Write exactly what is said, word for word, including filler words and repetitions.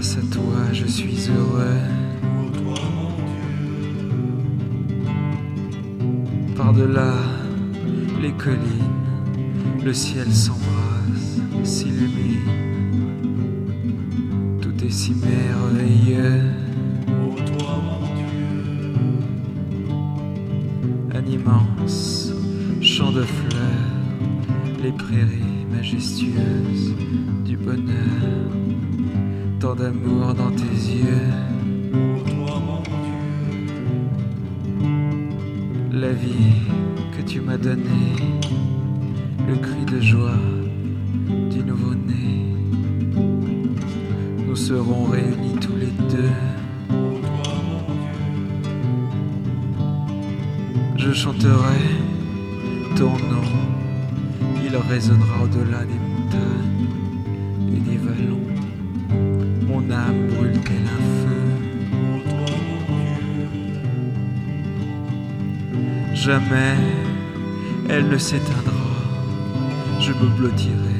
Grâce à toi, je suis heureux. Pour toi, mon Dieu. Par-delà les collines, le ciel s'embrasse, s'illumine. Tout est si merveilleux. Pour toi, mon Dieu. Un immense champ de fleurs, les prairies majestueuses du bonheur. Tant d'amour dans tes yeux. Pour toi, mon Dieu. La vie que tu m'as donnée, le cri de joie du nouveau-né. Nous serons réunis tous les deux. Pour toi, mon Dieu. Je chanterai ton nom, il résonnera au-delà des montagnes et des vallons. Mon âme brûle tel un feu. Pour toi, mon Dieu. Jamais elle ne s'éteindra. Je me blottirai